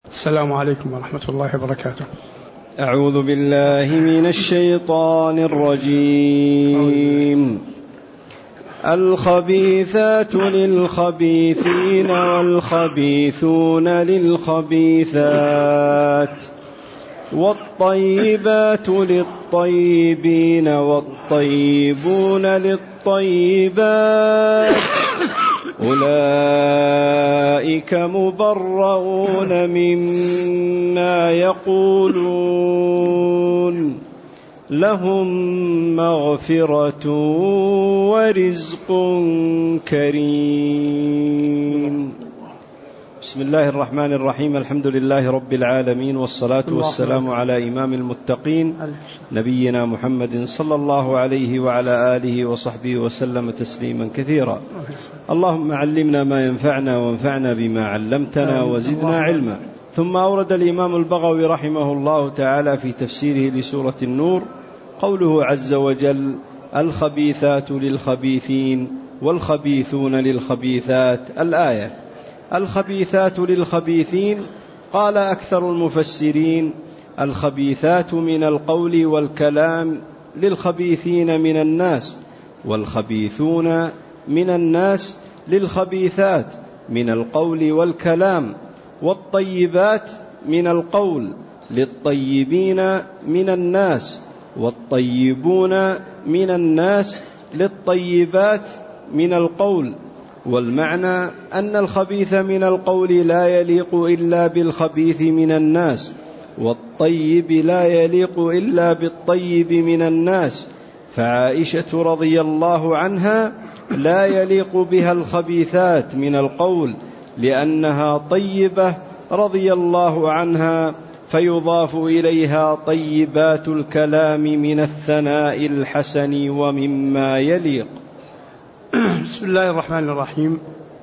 السلام عليكم ورحمة الله وبركاته. أعوذ بالله من الشيطان الرجيم. الخبيثات للخبيثين والخبيثون للخبيثات والطيبات للطيبين والطيبون للطيبات أولئك مبرؤون مما يقولون لهم مغفرة ورزق كريم. بسم الله الرحمن الرحيم. الحمد لله رب العالمين، والصلاة والسلام على إمام المتقين نبينا محمد صلى الله عليه وعلى آله وصحبه وسلم تسليما كثيرا. اللهم علمنا ما ينفعنا وانفعنا بما علمتنا وزدنا علما. ثم أورد الإمام البغوي رحمه الله تعالى في تفسيره لسورة النور قوله عز وجل: الخبيثات للخبيثين والخبيثون للخبيثات. الآية. الخبيثات للخبيثين، قال أكثر المفسرين: الخبيثات من القول والكلام للخبيثين من الناس، والخبيثون من الناس للخبيثات من القول والكلام، والطيبات من القول للطيبين من الناس، والطيبون من الناس للطيبات من القول. والمعنى أن الخبيث من القول لا يليق إلا بالخبيث من الناس، والطيب لا يليق إلا بالطيب من الناس. فعائشة رضي الله عنها لا يليق بها الخبيثات من القول لأنها طيبة رضي الله عنها، فيضاف إليها طيبات الكلام من الثناء الحسن ومما يليق. بسم الله الرحمن الرحيم.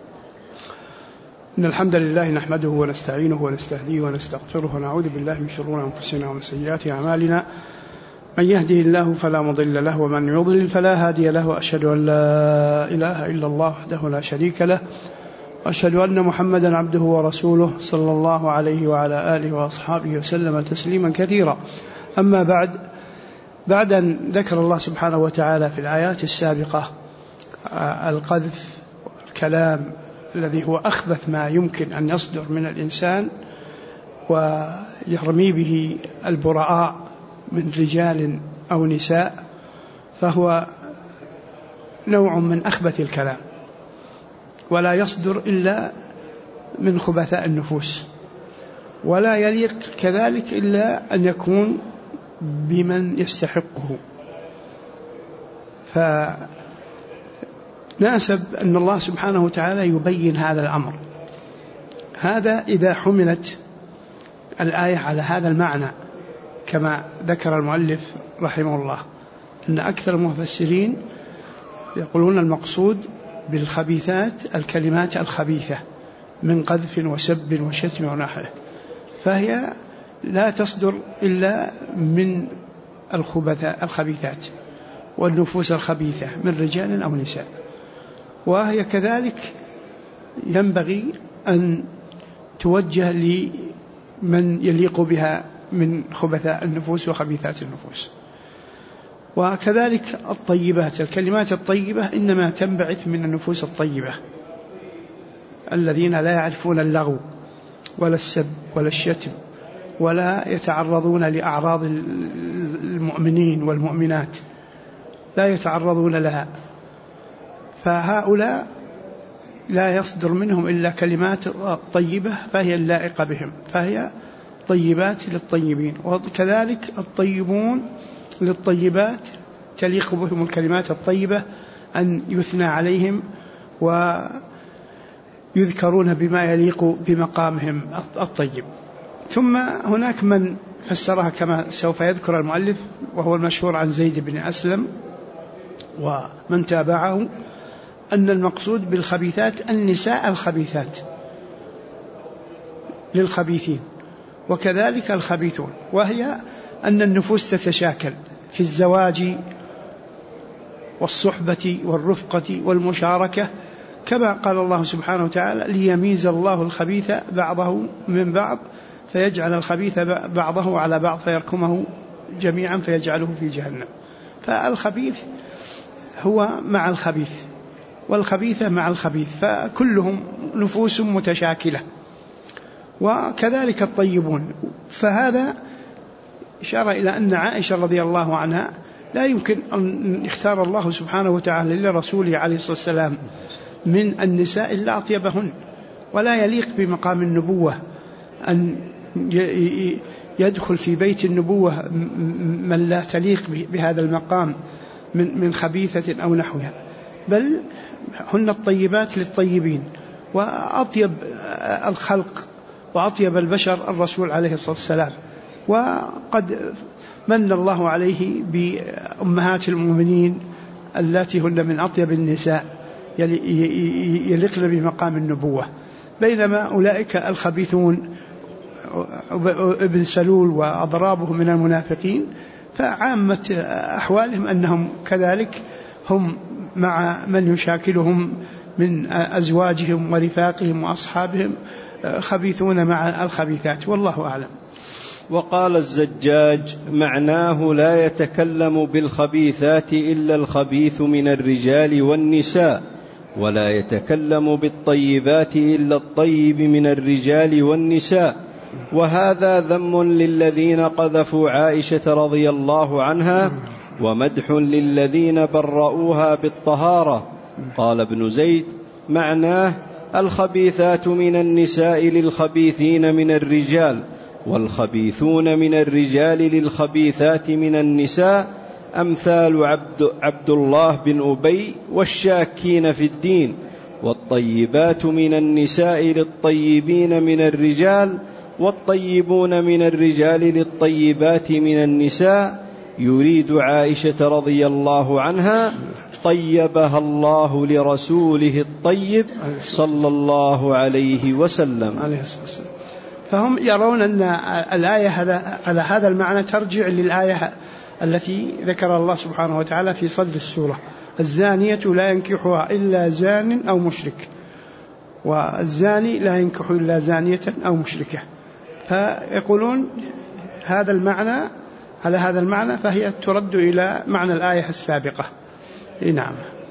إن الحمد لله نحمده ونستعينه ونستهديه ونستغفره ونعوذ بالله من شرور أنفسنا ومن سيئات أعمالنا. من يهده الله فلا مضل له ومن يضلل فلا هادي له، وأشهد أن لا إله إلا الله وحده لا شريك له، وأشهد أن محمدا عبده ورسوله صلى الله عليه وعلى آله وأصحابه وسلم تسليما كثيرا. أما بعد أن ذكر الله سبحانه وتعالى في الآيات السابقة القذف والكلام الذي هو أخبث ما يمكن أن يصدر من الإنسان ويرمي به البراء من رجال أو نساء، فهو نوع من أخبث الكلام، ولا يصدر إلا من خبثاء النفوس، ولا يليق كذلك إلا أن يكون بمن يستحقه. فناسب أن الله سبحانه وتعالى يبين هذا الأمر. هذا إذا حملت الآية على هذا المعنى كما ذكر المؤلف رحمه الله، أن أكثر المفسرين يقولون المقصود بالخبيثات الكلمات الخبيثة من قذف وسب وشتم ونحوه، فهي لا تصدر إلا من الخبيثات والنفوس الخبيثة من رجال أو نساء، وهي كذلك ينبغي أن توجه لمن يليق بها من خبثاء النفوس وخبيثات النفوس. وكذلك الطيبات، الكلمات الطيبة إنما تنبعث من النفوس الطيبة الذين لا يعرفون اللغو ولا السب ولا الشتم، ولا يتعرضون لأعراض المؤمنين والمؤمنات، لا يتعرضون لها. فهؤلاء لا يصدر منهم إلا كلمات طيبة، فهي اللائقة بهم، فهي طيبات للطيبين. وكذلك الطيبون للطيبات تليق بهم الكلمات الطيبة، أن يثنى عليهم ويذكرون بما يليق بمقامهم الطيب. ثم هناك من فسرها كما سوف يذكر المؤلف، وهو المشهور عن زيد بن أسلم ومن تابعه، أن المقصود بالخبيثات النساء الخبيثات للخبيثين، وكذلك الخبيثون، وهي أن النفوس تتشاكل في الزواج والصحبة والرفقة والمشاركة، كما قال الله سبحانه وتعالى: ليميز الله الخبيث بعضه من بعض فيجعل الخبيث بعضه على بعض فيركمه جميعا فيجعله في جهنم. فالخبيث هو مع الخبيث والخبيثة مع الخبيث، فكلهم نفوس متشاكلة، وكذلك الطيبون. فهذا إشارة إلى أن عائشة رضي الله عنها لا يمكن أن يختار الله سبحانه وتعالى لرسوله عليه الصلاة والسلام من النساء إلا أطيبهن، ولا يليق بمقام النبوة أن يدخل في بيت النبوة من لا تليق بهذا المقام من خبيثة أو نحوها، بل هن الطيبات للطيبين، وأطيب الخلق وأطيب البشر الرسول عليه الصلاة والسلام. وقد من الله عليه بأمهات المؤمنين التي هن من أطيب النساء يلقن بمقام النبوة، بينما أولئك الخبيثون ابن سلول وأضرابه من المنافقين فعامة أحوالهم أنهم كذلك هم مع من يشاكلهم من أزواجهم ورفاقهم وأصحابهم خبيثون مع الخبيثات، والله أعلم. وقال الزجاج: معناه لا يتكلم بالخبيثات إلا الخبيث من الرجال والنساء، ولا يتكلم بالطيبات إلا الطيب من الرجال والنساء. وهذا ذم للذين قذفوا عائشة رضي الله عنها، ومدح للذين برؤوها بالطهارة. قال ابن زيد: معناه الخبيثات من النساء للخبيثين من الرجال، والخبيثون من الرجال للخبيثات من النساء، أمثال عبد الله بن أبي والشاكين في الدين. والطيبات من النساء للطيبين من الرجال، والطيبون من الرجال للطيبات من النساء. يريد عائشة رضي الله عنها طيبها الله لرسوله الطيب صلى الله عليه وسلم. فهم يرون أن الآية على هذا المعنى ترجع للآية التي ذكر الله سبحانه وتعالى في صدر السورة: الزانية لا ينكحها إلا زان أو مشرك، والزاني لا ينكح إلا زانية أو مشركة. فيقولون هذا المعنى على هذا المعنى، فهي ترد إلى معنى الآية السابقة. نعم.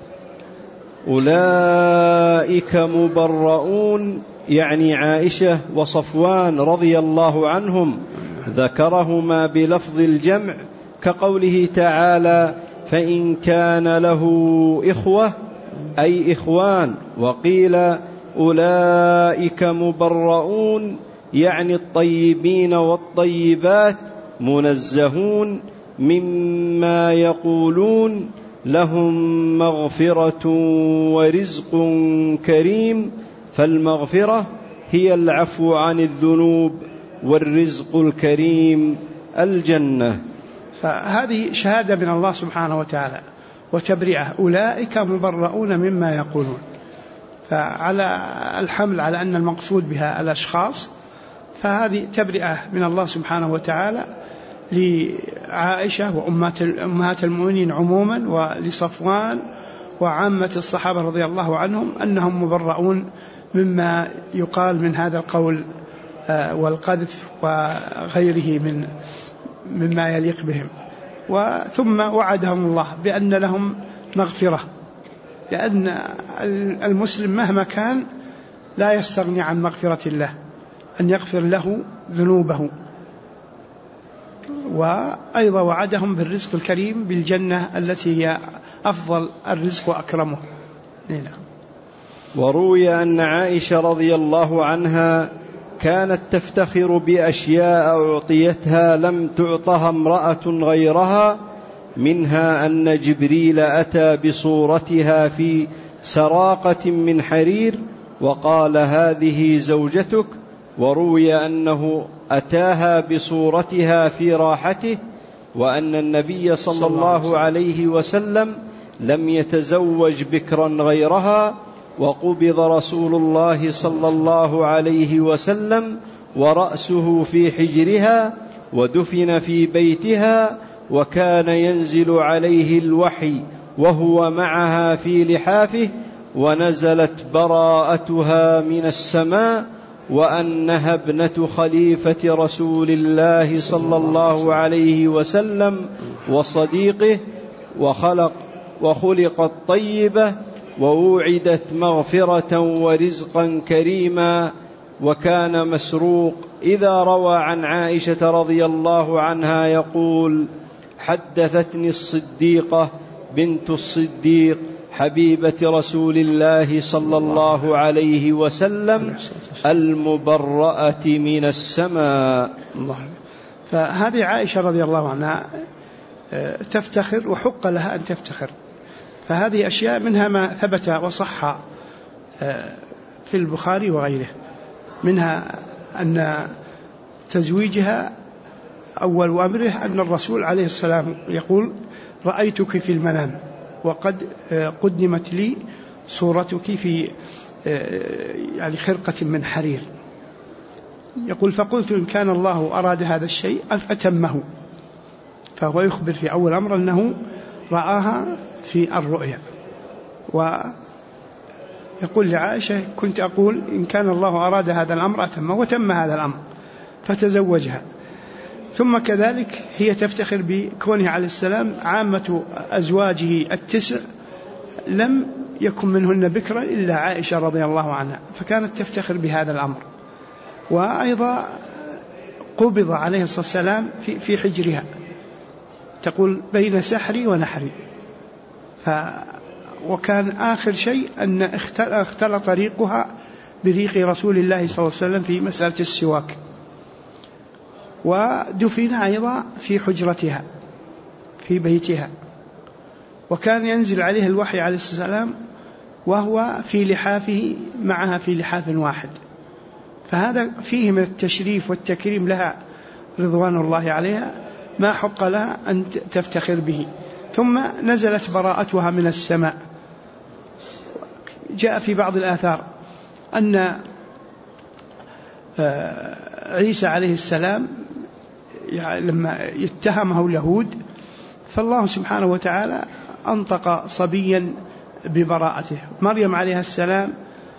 أولئك مبرؤون، يعني عائشة وصفوان رضي الله عنهم، ذكرهما بلفظ الجمع كقوله تعالى: فإن كان له إخوة أي إخوان. وقيل أولئك مبرؤون يعني الطيبين والطيبات، منزهون مما يقولون، لهم مغفرة ورزق كريم. فالمغفرة هي العفو عن الذنوب، والرزق الكريم الجنة. فهذه شهادة من الله سبحانه وتعالى وتبرئة: أولئك مبرؤون مما يقولون. فعلى الحمل على أن المقصود بها الأشخاص، فهذه تبرئة من الله سبحانه وتعالى لعائشة وأمهات المؤمنين عموما، ولصفوان وعامة الصحابة رضي الله عنهم، أنهم مبرؤون مما يقال من هذا القول والقذف وغيره مما يليق بهم. وثم وعدهم الله بأن لهم مغفرة، لأن المسلم مهما كان لا يستغني عن مغفرة الله، أن يغفر له ذنوبه. وأيضا وعدهم بالرزق الكريم بالجنة التي هي أفضل الرزق وأكرمه. نعم. وروي أن عائشة رضي الله عنها كانت تفتخر بأشياء أعطيتها لم تعطها امرأة غيرها، منها أن جبريل أتى بصورتها في سراقة من حرير وقال: هذه زوجتك. وروي أنه أتاها بصورتها في راحته، وأن النبي صلى الله عليه وسلم لم يتزوج بكرا غيرها. وقبض رسول الله صلى الله عليه وسلم ورأسه في حجرها، ودفن في بيتها، وكان ينزل عليه الوحي وهو معها في لحافه، ونزلت براءتها من السماء، وأنها ابنة خليفة رسول الله صلى الله عليه وسلم وصديقه، وخلقت طيبة، ووعدت مغفرة ورزقا كريما. وكان مسروق إذا روى عن عائشة رضي الله عنها يقول: حدثتني الصديقة بنت الصديق حبيبة رسول الله صلى الله عليه وسلم المبرأة من السماء. فهذه عائشة رضي الله عنها تفتخر وحق لها أن تفتخر. فهذه أشياء منها ما ثبت وصح في البخاري وغيره، منها أن تزويجها أول أمره أن الرسول عليه السلام يقول: رأيتك في المنام وقد قدمت لي صورتك في يعني خرقة من حرير. يقول: فقلت إن كان الله أراد هذا الشيء أتمه. فهو يخبر في أول أمر أنه رآها في الرؤيا، ويقول لعائشة: كنت أقول إن كان الله أراد هذا الأمر أتمه، وتم هذا الأمر فتزوجها. ثم كذلك هي تفتخر بكونه عليه السلام عامة أزواجه 9 لم يكن منهن بكرا إلا عائشة رضي الله عنها، فكانت تفتخر بهذا الأمر. وأيضا قبض عليه الصلاة والسلام في حجرها، تقول: بين سحري ونحري. وكان آخر شيء أن اختلط ريقها بريق رسول الله صلى الله عليه وسلم في مسألة السواك. ودفن أيضا في حجرتها في بيتها، وكان ينزل عليه الوحي عليه السلام وهو في لحافه معها في لحاف واحد. فهذا فيه من التشريف والتكريم لها رضوان الله عليها ما حق لها أن تفتخر به. ثم نزلت براءتها من السماء. جاء في بعض الآثار أن عيسى عليه السلام لما يتهمه اليهود، فالله سبحانه وتعالى أنطق صبيا ببراءته. مريم عليه السلام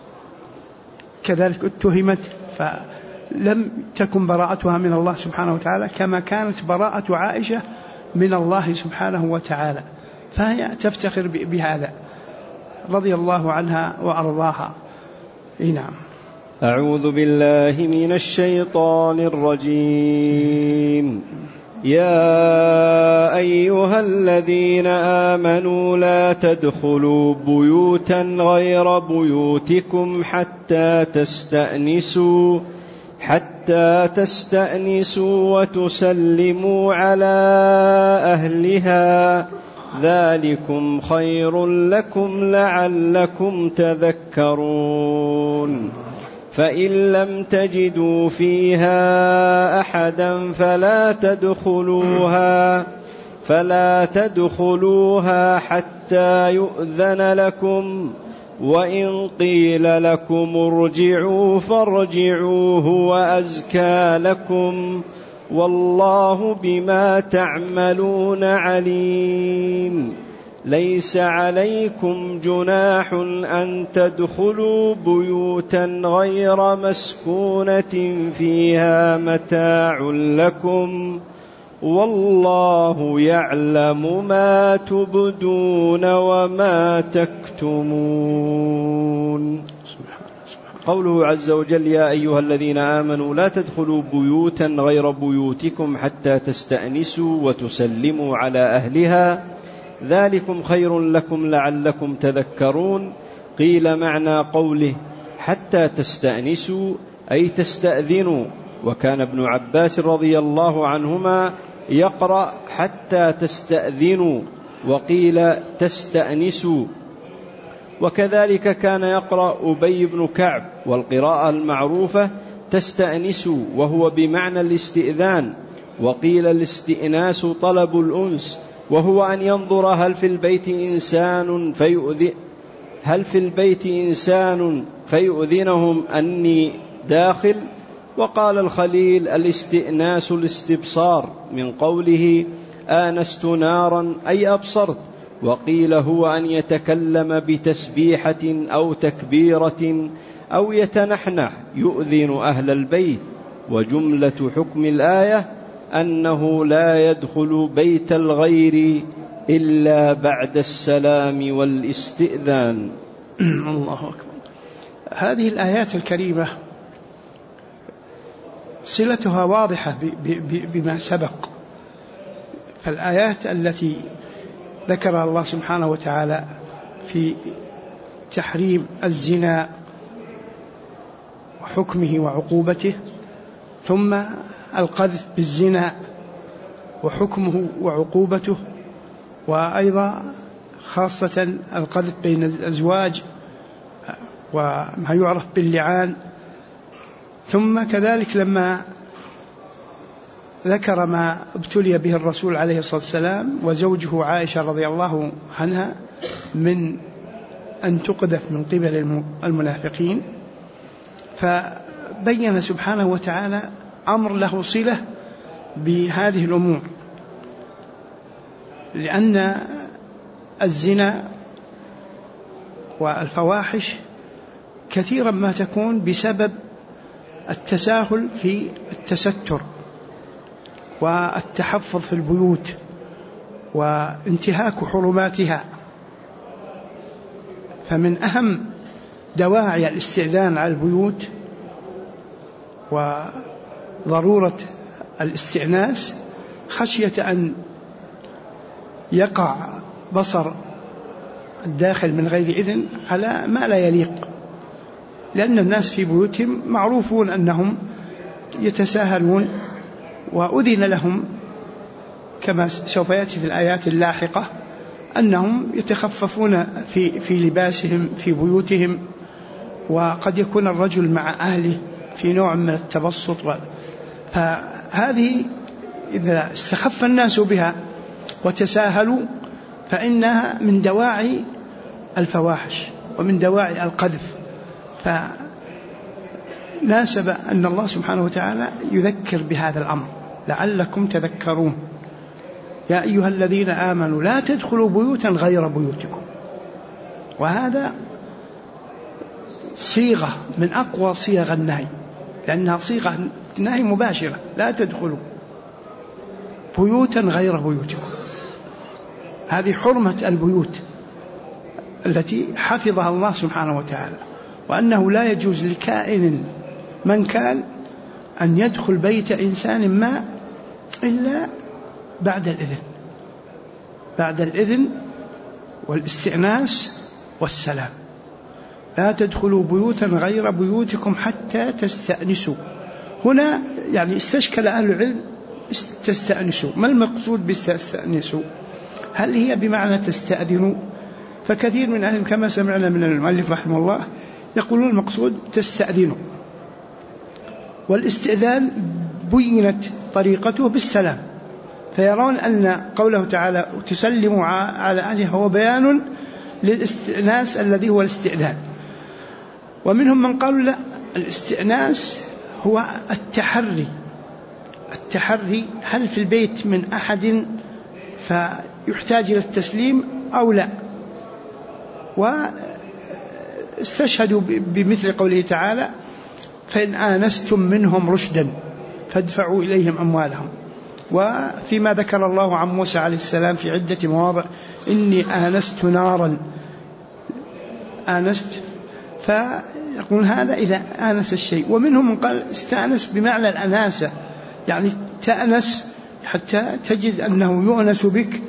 كذلك اتهمت، فلم تكن براءتها من الله سبحانه وتعالى كما كانت براءة عائشة من الله سبحانه وتعالى. فهي تفتخر بهذا رضي الله عنها وأرضاها. نعم. أعوذ بالله من الشيطان الرجيم. يا أيها الذين آمنوا لا تدخلوا بيوتا غير بيوتكم حتى تستأنسوا وتسلموا على أهلها، ذلكم خير لكم لعلكم تذكرون. فإن لم تجدوا فيها أحدا فلا تدخلوها حتى يؤذن لكم، وإن قيل لكم ارجعوا فارجعوا هو أزكى لكم، والله بما تعملون عليم. ليس عليكم جناح أن تدخلوا بيوتا غير مسكونة فيها متاع لكم، والله يعلم ما تبدون وما تكتمون. قوله عز وجل: يا أيها الذين آمنوا لا تدخلوا بيوتا غير بيوتكم حتى تستأنسوا وتسلموا على أهلها، ذلكم خير لكم لعلكم تذكرون. قيل معنى قوله حتى تستأنسوا أي تستأذنوا، وكان ابن عباس رضي الله عنهما يقرأ حتى تستأذنوا، وقيل تستأنسوا، وكذلك كان يقرأ أبي بن كعب. والقراءة المعروفة تستأنسوا وهو بمعنى الاستئذان، وقيل الاستئناس طلب الأنس، وهو أن ينظر هل في البيت إنسان فيؤذنهم أني داخل. وقال الخليل الاستئناس الاستبصار، من قوله آنست نارا أي أبصرت، وقيل هو أن يتكلم بتسبيحة أو تكبيرة أو يتنحنح يؤذن أهل البيت. وجملة حكم الآية أنه لا يدخل بيت الغير إلا بعد السلام والاستئذان. الله أكبر. هذه الآيات الكريمة صلتها واضحة بما سبق. فالآيات التي ذكرها الله سبحانه وتعالى في تحريم الزنا وحكمه وعقوبته، ثم القذف بالزنا وحكمه وعقوبته، وأيضا خاصة القذف بين الأزواج وما يعرف باللعان. ثم كذلك لما ذكر ما ابتلي به الرسول عليه الصلاة والسلام وزوجه عائشة رضي الله عنها من أن تقذف من قبل المنافقين، فبين سبحانه وتعالى أمر له صلة بهذه الأمور، لأن الزنا والفواحش كثيرا ما تكون بسبب التساهل في التستر والتحفظ في البيوت وانتهاك حرماتها. فمن أهم دواعي الاستئذان على البيوت وضرورة الاستئناس خشية أن يقع بصر الداخل من غير إذن على ما لا يليق، لأن الناس في بيوتهم معروفون أنهم يتساهلون، وأذن لهم كما سوف يأتي في الآيات اللاحقة أنهم يتخففون في لباسهم في بيوتهم، وقد يكون الرجل مع أهله في نوع من التبسط. فهذه إذا استخف الناس بها وتساهلوا فإنها من دواعي الفواحش ومن دواعي القذف. فناسب أن الله سبحانه وتعالى يذكر بهذا الأمر لعلكم تذكرون: يا أيها الذين آمنوا لا تدخلوا بيوتا غير بيوتكم. وهذا صيغة من أقوى صيغ النهي، لأنها صيغة نهي مباشرة: لا تدخلوا بيوتا غير بيوتكم. هذه حرمة البيوت التي حفظها الله سبحانه وتعالى، وأنه لا يجوز لكائن من كان أن يدخل بيت إنسان ما إلا بعد الإذن والاستئناس والسلام. لا تدخلوا بيوتا غير بيوتكم حتى تستأنسوا. هنا يعني استشكل أهل العلم تستأنسوا، ما المقصود بتستأنسوا؟ هل هي بمعنى تستأذنوا؟ فكثير من أهل كما سمعنا من المؤلف رحمه الله يقولون المقصود تستأذنوا. والاستئذان بينت طريقته بالسلام، فيرون أن قوله تعالى تسلموا على أهلها هو بيان للاستئناس الذي هو الاستئذان. ومنهم من قالوا لا، الاستئناس هو التحري هل في البيت من أحد فيحتاج إلى التسليم أو لا. واستشهدوا بمثل قوله تعالى: فإن آنستم منهم رشدا فادفعوا إليهم أموالهم. وفيما ذكر الله عن موسى عليه السلام في عدة مواضع: إني آنست نارا، فيقول هذا إذا آنس الشيء. ومنهم من قال استأنس بمعنى الأناسة، يعني تأنس حتى تجد أنه يؤنس بك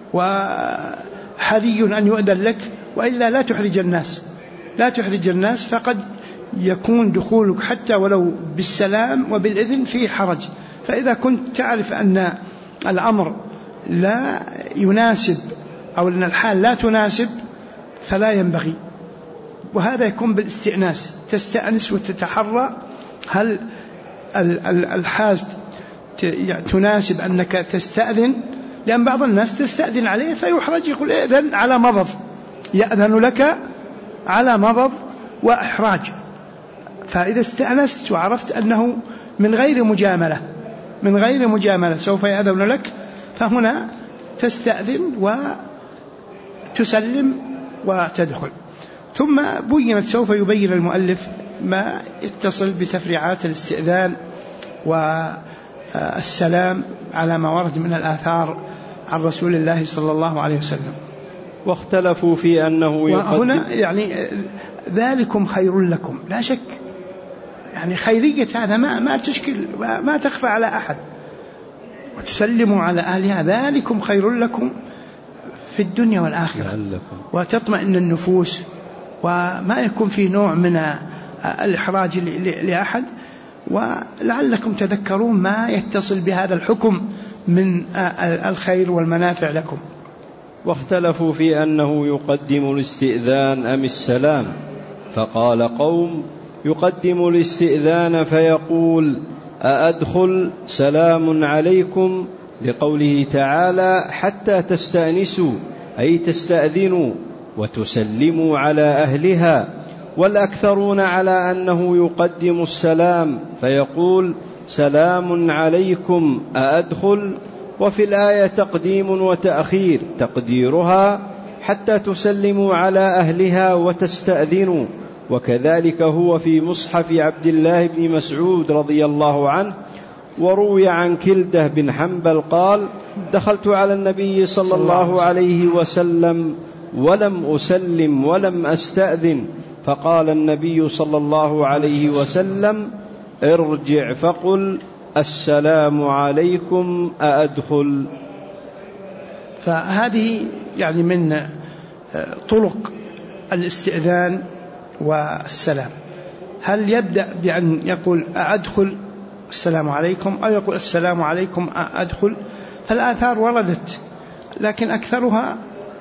وحري أن يؤذن لك، وإلا لا تحرج الناس فقد يكون دخولك حتى ولو بالسلام وبالإذن فيه حرج. فإذا كنت تعرف أن الأمر لا يناسب أو أن الحال لا تناسب فلا ينبغي. وهذا يكون بالاستئناس، تستأنس وتتحرى هل الحال تناسب أنك تستأذن، لأن بعض الناس تستأذن عليه فيحرج، يقول إذن على مضض، يأذن لك على مضض وإحراج. فإذا استأنست وعرفت أنه من غير مجاملة سوف يأذن لك، فهنا تستأذن تسلم وتدخل. ثم بينت، سوف يبين المؤلف ما يتصل بتفريعات الاستئذان والسلام على ما ورد من الآثار عن رسول الله صلى الله عليه وسلم. واختلفوا في أنه يقدم، وهنا يعني ذلكم خير لكم، لا شك يعني خيرية هذا ما تشكل، ما تخفى على أحد. وتسلموا على أهلها ذلكم خير لكم في الدنيا والآخرة، وتطمئن النفوس وما يكون في نوع من الإحراج لأحد، ولعلكم تذكرون ما يتصل بهذا الحكم من الخير والمنافع لكم. واختلفوا في أنه يقدم الاستئذان أم السلام، فقال قوم يقدم الاستئذان فيقول أأدخل سلام عليكم، لقوله تعالى حتى تستأنسوا أي تستأذنوا وتسلموا على أهلها. والأكثرون على أنه يقدم السلام فيقول سلام عليكم أأدخل، وفي الآية تقديم وتأخير، تقديرها حتى تسلموا على أهلها وتستأذنوا. وكذلك هو في مصحف عبد الله بن مسعود رضي الله عنه. وروي عن كلدة بن حنبل قال دخلت على النبي صلى الله عليه وسلم ولم أسلم ولم أستأذن، فقال النبي صلى الله عليه وسلم ارجع فقل السلام عليكم أأدخل. فهذه يعني من طرق الاستئذان والسلام. هل يبدأ بأن يقول أدخل السلام عليكم، أو يقول السلام عليكم أدخل؟ فالآثار وردت، لكن أكثرها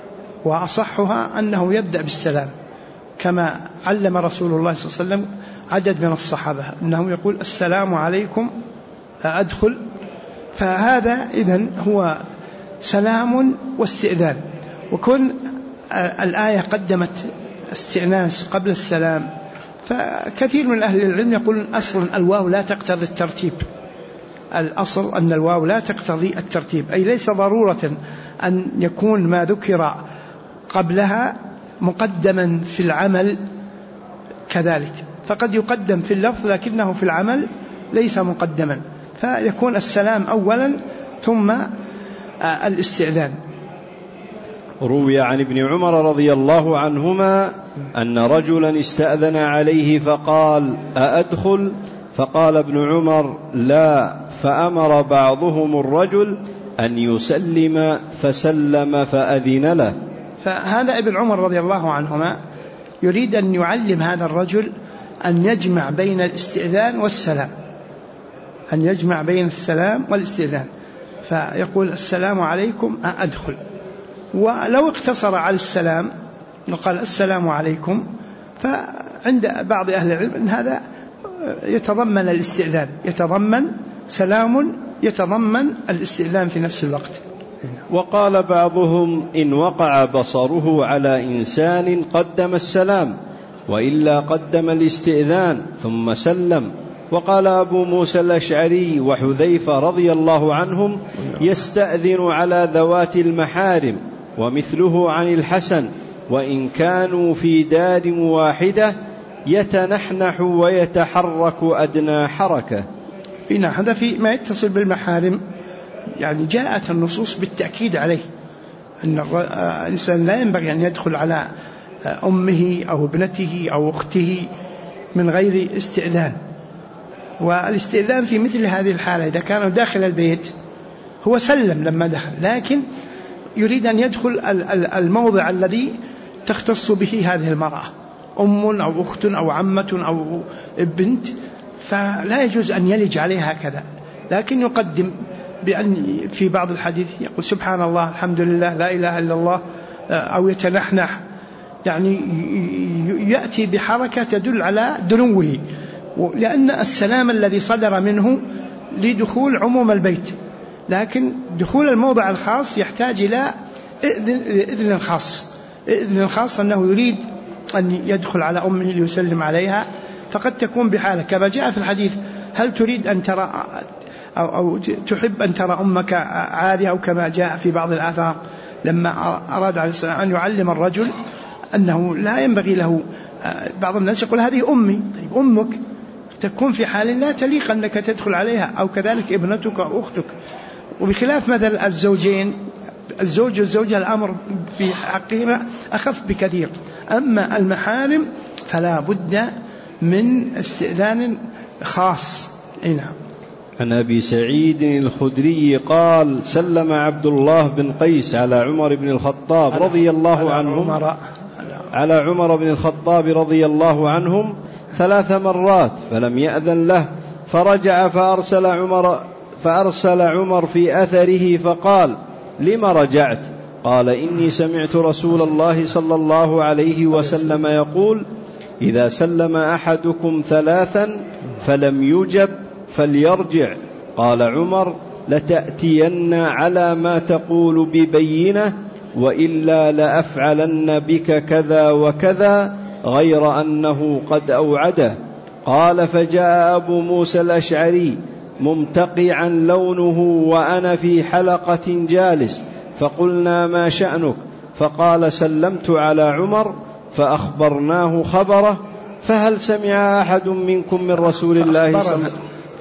وأصحها أنه يبدأ بالسلام، كما علم رسول الله صلى الله عليه وسلم عدد من الصحابة أنه يقول السلام عليكم أدخل. فهذا إذن هو سلام واستئذان. وكن الآية قدمت استئناس قبل السلام، فكثير من أهل العلم يقول أصل الواو لا تقتضي الترتيب. الأصل أن الواو لا تقتضي الترتيب، أي ليس ضرورة أن يكون ما ذكر قبلها مقدما في العمل كذلك، فقد يقدم في اللفظ لكنه في العمل ليس مقدما، فيكون السلام أولا ثم الاستئذان. روي عن ابن عمر رضي الله عنهما أن رجلا استأذن عليه فقال أأدخل، فقال ابن عمر لا، فأمر بعضهم الرجل أن يسلم فسلم فأذن له. فهذا ابن عمر رضي الله عنهما يريد أن يعلم هذا الرجل أن يجمع بين الاستئذان والسلام، أن يجمع بين السلام والاستئذان، فيقول السلام عليكم أدخل. ولو اقتصر على السلام وقال السلام عليكم، فعند بعض أهل العلم أن هذا يتضمن الاستئذان، يتضمن سلام يتضمن الاستئذان في نفس الوقت. وقال بعضهم إن وقع بصره على إنسان قدم السلام، وإلا قدم الاستئذان ثم سلم. وقال أبو موسى الأشعري وحذيفة رضي الله عنهم يستأذن على ذوات المحارم، ومثله عن الحسن، وإن كانوا في دار واحدة يتنحنح ويتحرك أدنى حركة. هذا في ما يتصل بالمحارم، يعني جاءت النصوص بالتأكيد عليه أن الإنسان لا ينبغي أن يدخل على أمه أو ابنته أو أخته من غير استئذان. والاستئذان في مثل هذه الحالة إذا كانوا داخل البيت هو سلم لما دخل، لكن يريد أن يدخل الموضع الذي تختص به هذه المرأة، أم أو أخت أو عمة أو بنت، فلا يجوز أن يلج عليها هكذا، لكن يقدم بأن في بعض الحديث يقول سبحان الله الحمد لله لا إله إلا الله، أو يتنحنح، يعني يأتي بحركة تدل على دنوه، لأن السلام الذي صدر منه لدخول عموم البيت، لكن دخول الموضع الخاص يحتاج إلى إذن خاص، إذن خاص أنه يريد أن يدخل على أمه ليسلم عليها، فقد تكون بحالة كما جاء في الحديث هل تريد أن ترى أو تحب أن ترى أمك عارية، أو كما جاء في بعض الآثار لما أراد عليه السلام أن يعلم الرجل أنه لا ينبغي له، بعض الناس يقول هذه أمي، طيب أمك تكون في حال لا تليق أنك تدخل عليها، أو كذلك ابنتك أو أختك. وبخلاف مثل الزوجين، الزوج والزوجة الأمر في حقهما أخف بكثير، أما المحارم فلا بد من استئذان خاص. نعم. عن أبي سعيد الخدري قال: سلم عبد الله بن قيس على عمر بن الخطاب رضي الله عنهم على عمر بن الخطاب رضي الله عنهم 3 مرات فلم يأذن له، فرجع فأرسل عمر في أثره فقال: لم رجعت؟ قال: إني سمعت رسول الله صلى الله عليه وسلم يقول: إذا سلم أحدكم 3 فلم يجب فليرجع. قال عمر: لتأتين على ما تقول ببينة، وإلا لأفعلن بك كذا وكذا، غير أنه قد أوعده. قال: فجاء أبو موسى الأشعري ممتقعا لونه وأنا في حلقة جالس، فقلنا: ما شأنك؟ فقال: سلمت على عمر فأخبرناه خبره، فهل سمع أحد منكم من رسول الله صلى الله عليه وسلم؟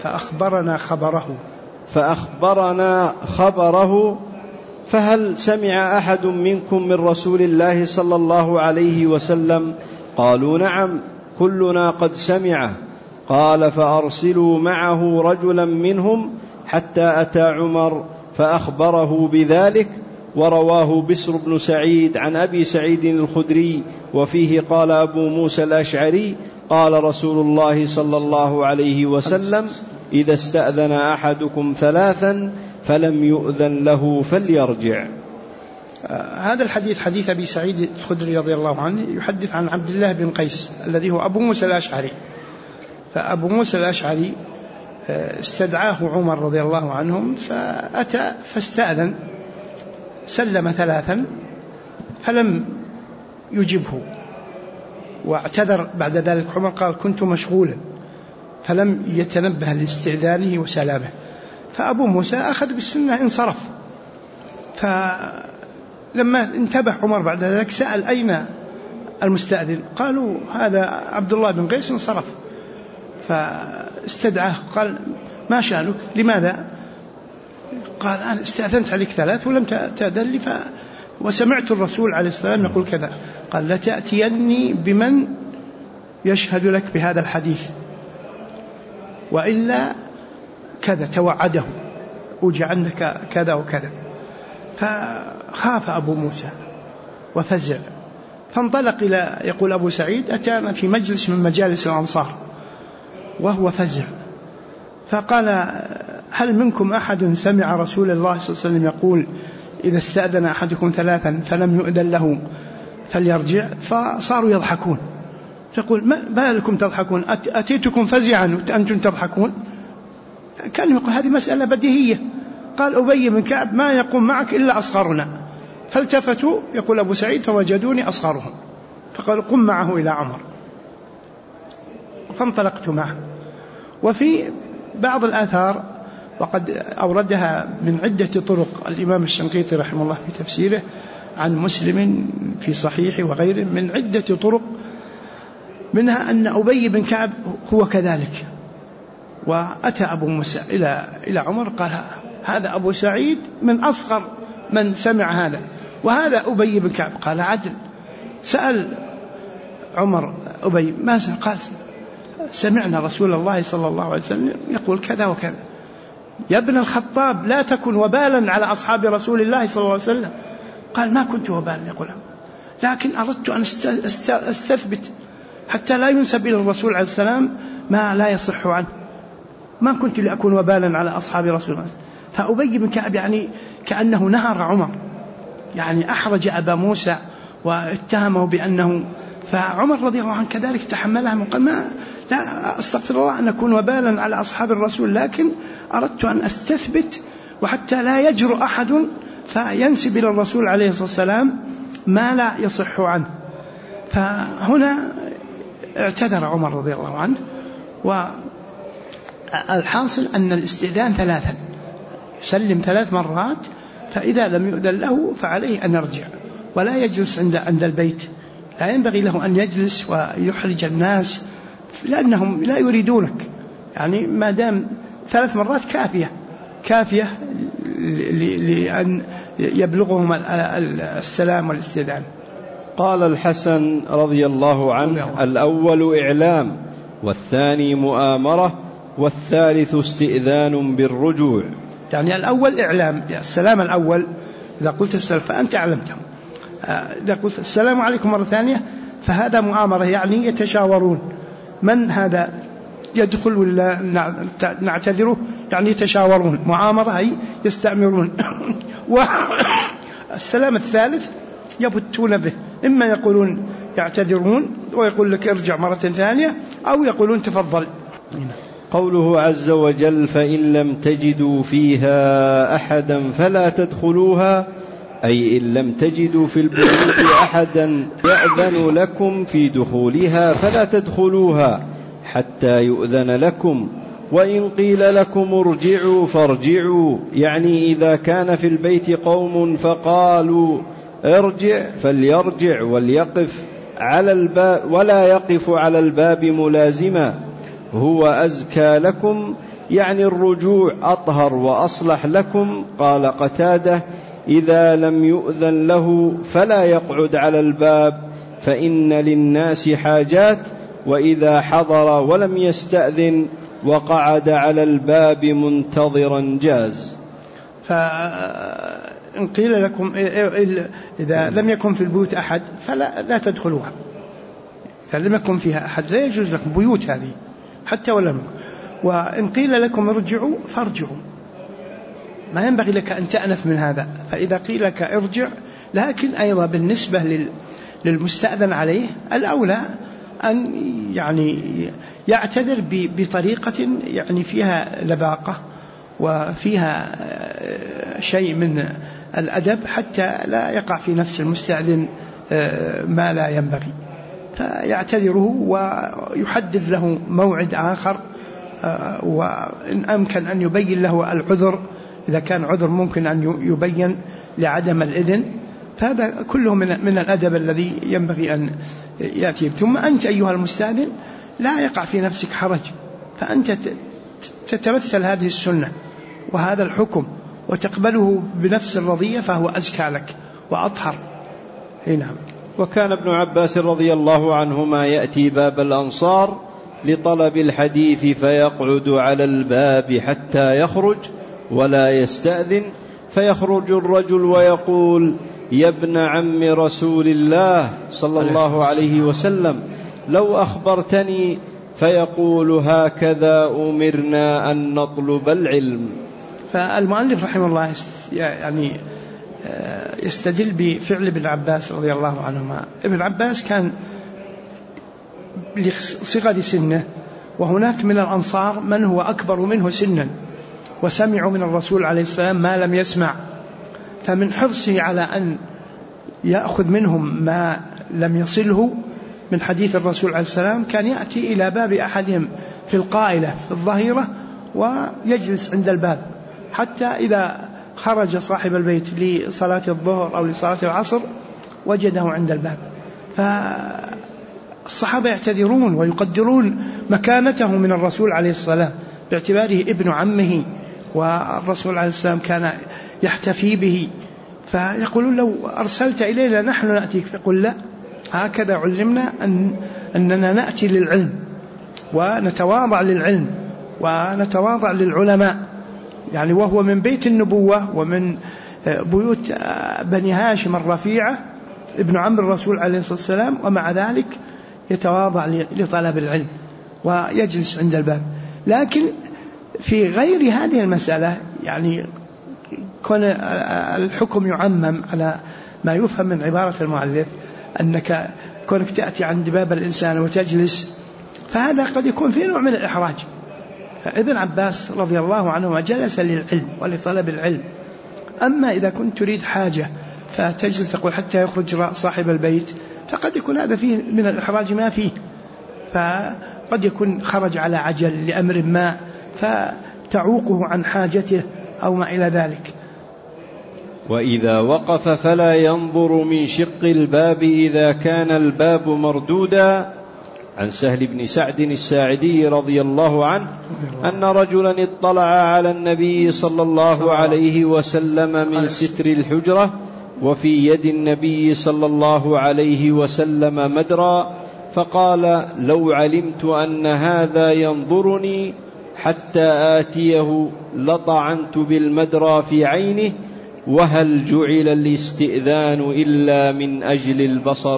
فأخبرنا خبره فهل سمع أحد منكم من رسول الله صلى الله عليه وسلم؟ قالوا: نعم، كلنا قد سمعه. قال: فأرسلوا معه رجلا منهم حتى أتى عمر فأخبره بذلك. ورواه بسر بن سعيد عن أبي سعيد الخدري، وفيه قال أبو موسى الأشعري: قال رسول الله صلى الله عليه وسلم: إذا استأذن أحدكم 3 فلم يؤذن له فليرجع. هذا الحديث حديث أبي سعيد الخدري رضي الله عنه يحدث عن عبد الله بن قيس الذي هو أبو موسى الأشعري. فأبو موسى الأشعري استدعاه عمر رضي الله عنهم فأتى فاستأذن، سلم 3 فلم يجبه، واعتذر بعد ذلك عمر قال: كنت مشغولا، فلم يتنبه لاستئذانه وسلامه. فأبو موسى أخذ بالسنة انصرف. فلما انتبه عمر بعد ذلك سأل: أين المستأذن؟ قالوا: هذا عبد الله بن قيس انصرف. فاستدعاه قال: ما شأنك؟ لماذا؟ قال: أنا استأذنت عليك 3 ولم تأذن لي، وسمعت الرسول عليه السلام يقول كذا. قال: لتأتيني بمن يشهد لك بهذا الحديث، وإلا كذا، توعده وجعلنك كذا وكذا. فخاف أبو موسى وفزع، فانطلق إلى، يقول أبو سعيد: أتانا في مجلس من مجالس الأنصار وهو فزع، فقال: هل منكم أحد سمع رسول الله صلى الله عليه وسلم يقول: إذا استأذن أحدكم 3 فلم يؤذن له فليرجع؟ فصاروا يضحكون. تقول: ما لكم تضحكون؟ أتيتكم فزعا وأنتم تضحكون؟ كان يقول هذه مسألة بديهية. قال أبي بن كعب: ما يقوم معك إلا أصغرنا. فالتفتوا، يقول أبو سعيد، فوجدوني أصغرهم، فقالوا: قم معه إلى عمر. فانطلقت معه. وفي بعض الآثار، وقد أوردها من عدة طرق الإمام الشنقيطي رحمه الله في تفسيره عن مسلم في صحيحه وغيره من عدة طرق، منها أن أبي بن كعب هو كذلك. وأتى أبو موسى إلى عمر قال: هذا أبو سعيد من أصغر من سمع هذا، وهذا أبي بن كعب. قال: عدل. سأل عمر أبي: ما سمع؟ قال: سمعنا رسول الله صلى الله عليه وسلم يقول كذا وكذا. يا ابن الخطاب، لا تكن وبالا على أصحاب رسول الله صلى الله عليه وسلم. قال: ما كنت وبالا، يقول، لكن أردت أن أستثبت حتى لا ينسب إلى الرسول عليه السلام ما لا يصح عنه. ما كنت لأكون وبالا على أصحاب رسول الله. فأبي بن كعب يعني كأنه نهر عمر، يعني أحرج أبا موسى واتهمه بأنه، فعمر رضي الله عنه كذلك تحملها وقال: لا أستغفر الله أن أكون وبالا على أصحاب الرسول، لكن أردت أن أستثبت وحتى لا يجرؤ أحد فينسب إلى الرسول عليه الصلاة والسلام ما لا يصح عنه. فهنا اعتذر عمر رضي الله عنه. والحاصل أن الاستئذان 3، سلم 3 مرات فإذا لم يؤذن له فعليه أن يرجع ولا يجلس عند البيت. لا ينبغي له أن يجلس ويحرج الناس لأنهم لا يريدونك، يعني ما دام 3 مرات كافية لأن يبلغهم السلام والاستئذان. قال الحسن رضي الله عنه: الأول إعلام، والثاني مؤامرة، والثالث استئذان بالرجوع. يعني الأول إعلام، السلام الأول إذا قلت السلام فأنت أعلمتهم، إذا قلت السلام عليكم مرة ثانية فهذا مؤامرة، يعني يتشاورون من هذا يدخل ولا نعتذره، يعني يتشاورون، مؤامرة أي يستأمرون. والسلام الثالث يبتون به، إما يقولون يعتذرون ويقول لك ارجع مرة ثانية، أو يقولون تفضل. قوله عز وجل: فإن لم تجدوا فيها أحدا فلا تدخلوها، أي إن لم تجدوا في البيوت أحدا يأذن لكم في دخولها فلا تدخلوها حتى يؤذن لكم، وإن قيل لكم ارجعوا فارجعوا، يعني إذا كان في البيت قوم فقالوا ارجع فليرجع وليقف على الباب ولا يقف على الباب ملازما، هو أزكى لكم، يعني الرجوع أطهر وأصلح لكم. قال قتادة: إذا لم يؤذن له فلا يقعد على الباب، فإن للناس حاجات، وإذا حضر ولم يستأذن وقعد على الباب منتظرا جاز. فإن قيل لكم إذا لم يكن في البيوت أحد فلا تدخلوها، إذا لم يكن فيها أحد لا يجوز لكم بيوت هذه حتى ولم. وإن قيل لكم ارجعوا فارجعوا، ما ينبغي لك أن تأنف من هذا، فإذا قيل لك ارجع، لكن أيضا بالنسبة للمستأذن عليه الأولى أن يعني يعتذر بطريقة يعني فيها لباقة وفيها شيء من الأدب حتى لا يقع في نفس المستأذن ما لا ينبغي، فيعتذره ويحدد له موعد آخر، وإن أمكن أن يبين له العذر إذا كان عذر ممكن أن يبين لعدم الإذن، فهذا كله من الأدب الذي ينبغي أن يأتي. ثم أنت أيها المستأذن لا يقع في نفسك حرج، فأنت تتمثل هذه السنة وهذا الحكم وتقبله بنفس الرضية، فهو أزكى لك وأطهر. نعم. وكان ابن عباس رضي الله عنهما يأتي باب الأنصار لطلب الحديث فيقعد على الباب حتى يخرج ولا يستأذن، فيخرج الرجل ويقول: يا ابن عم رسول الله صلى الله عليه وسلم لو أخبرتني، فيقول: هكذا أمرنا أن نطلب العلم. فالمؤلف رحمه الله يعني يستدل بفعل ابن عباس رضي الله عنهما. ابن عباس كان لصغر سنه، وهناك من الأنصار من هو أكبر منه سنا وسمعوا من الرسول عليه السلام ما لم يسمع، فمن حرصه على أن يأخذ منهم ما لم يصله من حديث الرسول عليه السلام كان يأتي إلى باب أحدهم في القائلة في الظهيرة ويجلس عند الباب، حتى إذا خرج صاحب البيت لصلاة الظهر أو لصلاة العصر وجده عند الباب. فالصحابة يعتذرون ويقدرون مكانته من الرسول عليه السلام باعتباره ابن عمه، والرسول عليه السلام كان يحتفي به، فيقولون: لو أرسلت إلينا نحن نأتيك. فيقول: لا، هكذا علمنا أننا نأتي للعلم ونتواضع للعلم ونتواضع للعلماء، يعني وهو من بيت النبوة ومن بيوت بني هاشم الرفيعة ابن عم الرسول عليه الصلاة والسلام، ومع ذلك يتواضع لطلب العلم ويجلس عند الباب. لكن في غير هذه المسألة يعني كون الحكم يعمم على ما يفهم من عبارة المؤلف، أنك كونك تأتي عند باب الإنسان وتجلس، فهذا قد يكون فيه نوع من الإحراج. فابن عباس رضي الله عنه جلس للعلم ولطلب العلم. أما إذا كنت تريد حاجة فتجلس تقول حتى يخرج صاحب البيت، فقد يكون هذا فيه من الإحراج ما فيه، فقد يكون خرج على عجل لأمر ما فتعوقه عن حاجته أو ما إلى ذلك. وإذا وقف فلا ينظر من شق الباب إذا كان الباب مردودا. عن سهل بن سعد الساعدي رضي الله عنه أن رجلا اطلع على النبي صلى الله عليه وسلم من ستر الحجرة وفي يد النبي صلى الله عليه وسلم مدرى، فقال: لو علمت أن هذا ينظرني حتى آتيه لطعنت بالمدرى في عينه، وهل جعل الاستئذان إلا من أجل البصر؟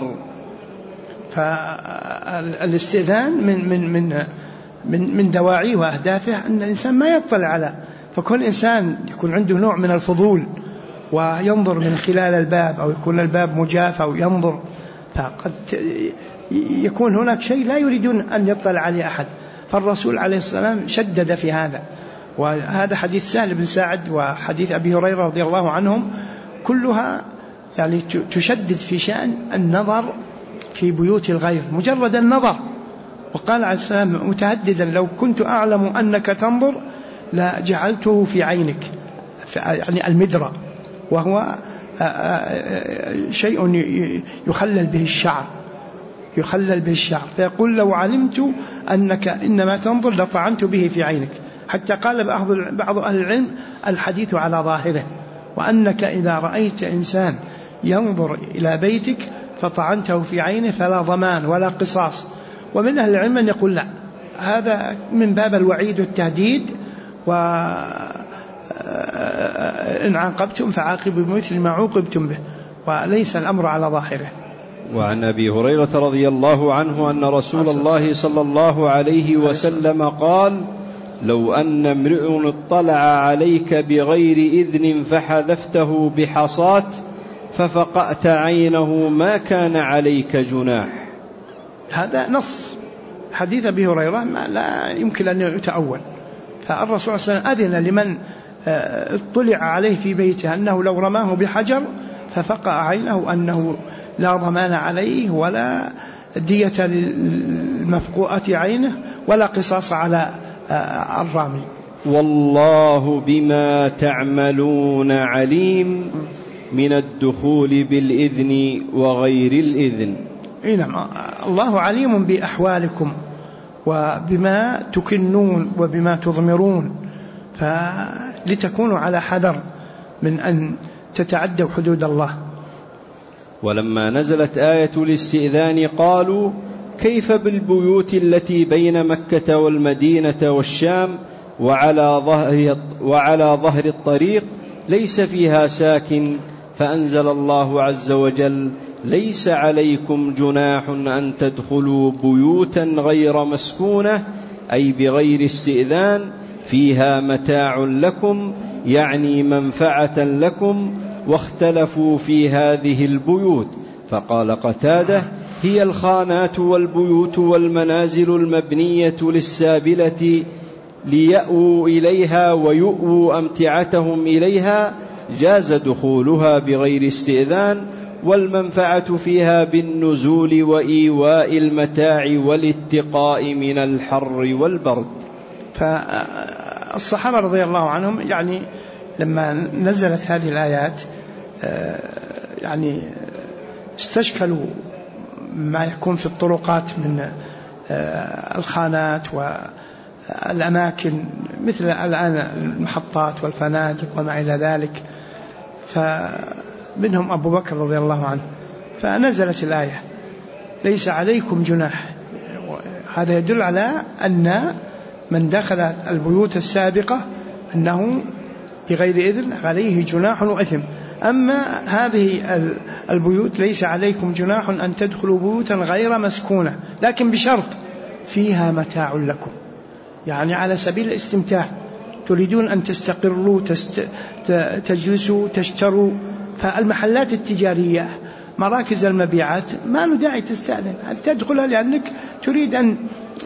فالاستئذان من دواعيه وأهدافه أن الإنسان ما يطلع على، فكل إنسان يكون عنده نوع من الفضول وينظر من خلال الباب، أو يكون الباب مجاف أو ينظر، فقد يكون هناك شيء لا يريدون أن يطلع عليه أحد. فالرسول عليه السلام شدد في هذا، وهذا حديث سهل بن سعد وحديث أبي هريرة رضي الله عنهم كلها يعني تشدد في شأن النظر في بيوت الغير، مجرد النظر. وقال عليه السلام متهددا: لو كنت أعلم أنك تنظر لجعلته في عينك، يعني المدرى، وهو شيء يخلل به الشعر، فيقول: لو علمت أنك إنما تنظر لطعنت به في عينك. حتى قال بعض أهل العلم: الحديث على ظاهره، وأنك إذا رأيت إنسان ينظر إلى بيتك فطعنته في عينه فلا ضمان ولا قصاص. ومن أهل العلم من يقول: لا، هذا من باب الوعيد والتهديد، وإن عاقبتم فعاقبوا بمثل ما عوقبتم به، وليس الأمر على ظاهره. وعن أبي هريرة رضي الله عنه أن رسول الله صلى الله عليه وسلم قال: لو أن امرئ اطلع عليك بغير إذن فحذفته بحصاة ففقأت عينه ما كان عليك جناح. هذا نص حديث أبي هريرة لا يمكن أن يتأول. فالرسول صلى الله عليه وسلم أذن لمن اطلع عليه في بيته أنه لو رماه بحجر ففقأ عينه أنه لا ضمان عليه ولا دية للمفقوءة عينه ولا قصاص على الرامي. والله بما تعملون عليم، من الدخول بالإذن وغير الإذن. نعم، الله عليم بأحوالكم وبما تكنون وبما تضمرون، فلتكونوا على حذر من أن تتعدوا حدود الله. ولما نزلت آية الاستئذان قالوا: كيف بالبيوت التي بين مكة والمدينة والشام وعلى ظهر الطريق ليس فيها ساكن؟ فأنزل الله عز وجل: ليس عليكم جناح أن تدخلوا بيوتا غير مسكونة، أي بغير استئذان، فيها متاع لكم، يعني منفعة لكم. واختلفوا في هذه البيوت، فقال قتادة: هي الخانات والبيوت والمنازل المبنية للسابلة ليأووا إليها ويؤووا أمتعتهم إليها، جاز دخولها بغير استئذان، والمنفعة فيها بالنزول وإيواء المتاع والاتقاء من الحر والبرد. فالصحابة رضي الله عنهم يعني لما نزلت هذه الآيات يعني استشكلوا ما يكون في الطرقات من الخانات والأماكن مثل الآن المحطات والفنادق وما إلى ذلك، فمنهم أبو بكر رضي الله عنه، فنزلت الآية: ليس عليكم جناح. هذا يدل على أن من دخل البيوت السابقة أنه بغير إذن عليه جناح وإثم. أما هذه البيوت ليس عليكم جناح أن تدخلوا بيوتا غير مسكونة، لكن بشرط فيها متاع لكم، يعني على سبيل الاستمتاع، تريدون أن تستقروا تجلسوا تشتروا. فالمحلات التجارية مراكز المبيعات ما له داعي تستأذن، تدخلها لأنك تريد أن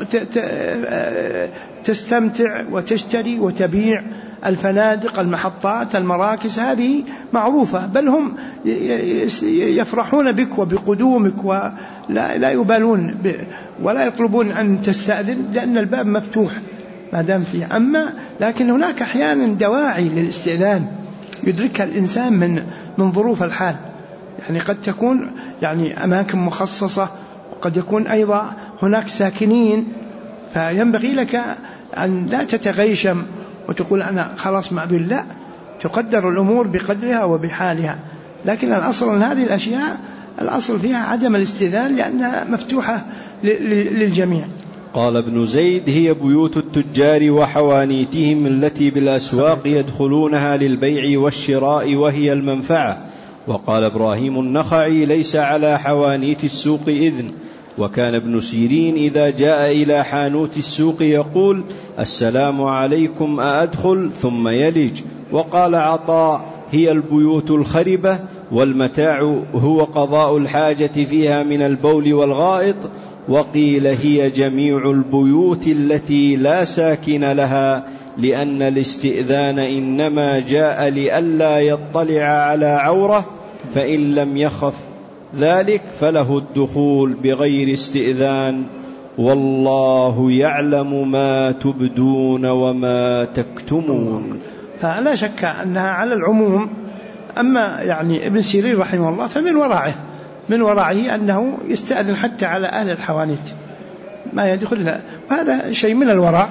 تستمتع وتشتري وتبيع. الفنادق المحطات المراكز هذه معروفة، بل هم يفرحون بك وبقدومك ولا يبالون ولا يطلبون أن تستأذن لأن الباب مفتوح ما دام فيه. لكن هناك أحيانا دواعي للاستئذان، يدركها الإنسان من ظروف الحال. يعني قد تكون يعني أماكن مخصصة، وقد يكون أيضا هناك ساكنين، فينبغي لك أن لا تتغيشم وتقول أنا خلاص مأذون، لا، تقدر الأمور بقدرها وبحالها. لكن الأصل من هذه الأشياء الأصل فيها عدم الاستئذان لأنها مفتوحة للجميع. قال ابن زيد: هي بيوت التجار وحوانيتهم التي بالأسواق يدخلونها للبيع والشراء وهي المنفعة. وقال إبراهيم النخعي: ليس على حوانيت السوق إذن. وكان ابن سيرين إذا جاء إلى حانوت السوق يقول: السلام عليكم أأدخل؟ ثم يلج. وقال عطاء: هي البيوت الخربة، والمتاع هو قضاء الحاجة فيها من البول والغائط. وقيل: هي جميع البيوت التي لا ساكن لها، لأن الاستئذان إنما جاء لئلا يطلع على عورة، فإن لم يخف ذلك فله الدخول بغير استئذان، والله يعلم ما تبدون وما تكتمون. فلا شك أنها على العموم. أما يعني ابن سيرين رحمه الله فمن ورعه أنه يستأذن حتى على أهل الحوانيت ما يدخل، وهذا شيء من الورع.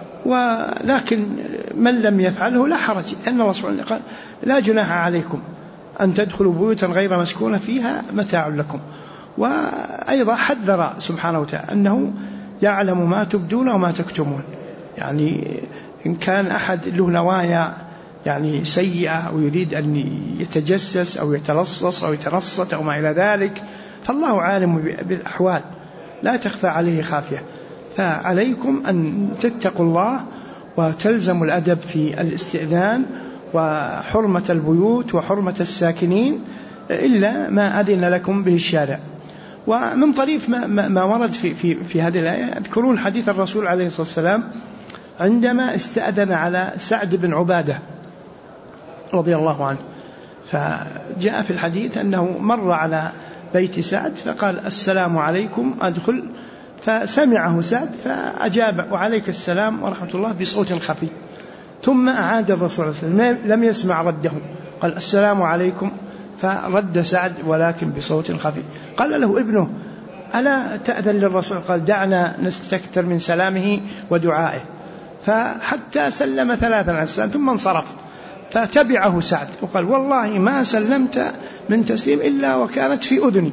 ولكن من لم يفعله لا حرج، لأن الله سبحانه قال: لا جناح عليكم أن تدخلوا بيوتا غير مسكونة فيها متاع لكم. وأيضا حذر سبحانه وتعالى أنه يعلم ما تبدون وما تكتمون. يعني إن كان أحد له نوايا يعني سيئة أو يريد أن يتجسس أو يتلصص أو يتنصت أو ما إلى ذلك، فالله عالم بالأحوال لا تخفى عليه خافية. فعليكم أن تتقوا الله وتلزموا الأدب في الاستئذان وحرمة البيوت وحرمة الساكنين إلا ما أذن لكم به الشارع. ومن طريف ما ورد في هذه الآية، يذكرون حديث الرسول عليه الصلاة والسلام عندما استأذن على سعد بن عبادة رضي الله عنه. فجاء في الحديث أنه مر على بيت سعد فقال: السلام عليكم أدخل؟ فسمعه سعد فأجاب: وعليك السلام ورحمة الله، بصوت خفي. ثم أعاد الرسول صلى الله عليه وسلم لم يسمع رده، قال: السلام عليكم، فرد سعد ولكن بصوت خفي. قال له ابنه: ألا تأذن للرسول؟ قال: دعنا نستكثر من سلامه ودعائه. فحتى سلم 3 على السلام ثم انصرف، فتبعه سعد وقال: والله ما سلمت من تسليم إلا وكانت في أذني،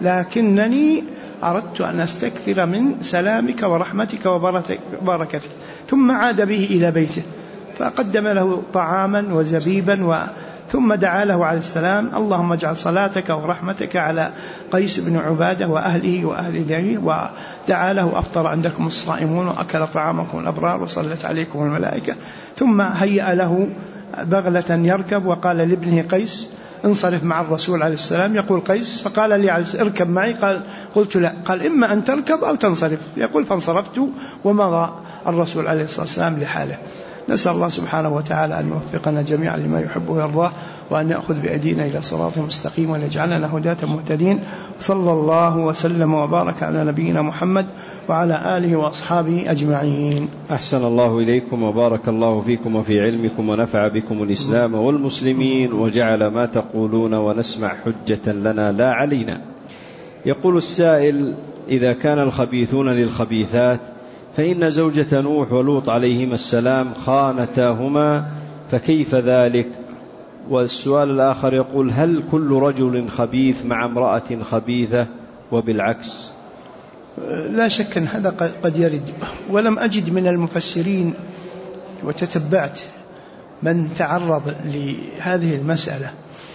لكنني أردت أن أستكثر من سلامك ورحمتك وبركتك. ثم عاد به إلى بيته فقدم له طعاما وزبيبا، ثم دعا له عليه السلام: اللهم اجعل صلاتك ورحمتك على قيس بن عبادة وأهله وأهل ذريه. ودعا له: أفطر عندكم الصائمون وأكل طعامكم الأبرار وصلت عليكم الملائكة. ثم هيأ له بغلة يركب وقال لابنه قيس: انصرف مع الرسول عليه السلام. يقول قيس: فقال لي عليه السلام: اركب معي. قلت لا. قال: إما أن تركب أو تنصرف. يقول: فانصرفت ومضى الرسول عليه الصلاة والسلام لحاله. نسأل الله سبحانه وتعالى أن يوفقنا جميعا لما يحبه ويرضاه، وأن يأخذ بأيدينا إلى صراط مستقيم، وأن يجعلنا هداة مهتدين. صلى الله وسلم وبارك على نبينا محمد وعلى آله وأصحابه أجمعين. أحسن الله إليكم وبارك الله فيكم وفي علمكم، ونفع بكم الإسلام والمسلمين، وجعل ما تقولون ونسمع حجة لنا لا علينا. يقول السائل: إذا كان الخبيثون للخبيثات، فإن زوجة نوح ولوط عليهما السلام خانتاهما، فكيف ذلك؟ والسؤال الآخر يقول: هل كل رجل خبيث مع امرأة خبيثة وبالعكس؟ لا شك أن هذا قد يرد، ولم أجد من المفسرين وتتبعت من تعرض لهذه المسألة.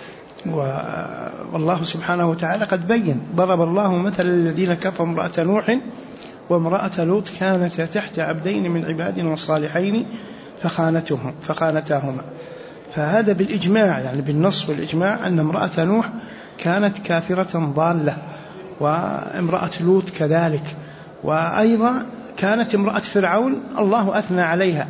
والله سبحانه وتعالى قد بين: ضرب الله مثل الذين كفروا امرأة نوح وامرأة لوط كانتا تحت عبدين من عبادنا الصالحين فخانتاهما. فهذا بالإجماع، يعني بالنص والإجماع، أن امرأة نوح كانت كافرة ضالة، وامرأة لوط كذلك. وأيضا كانت امرأة فرعون الله أثنى عليها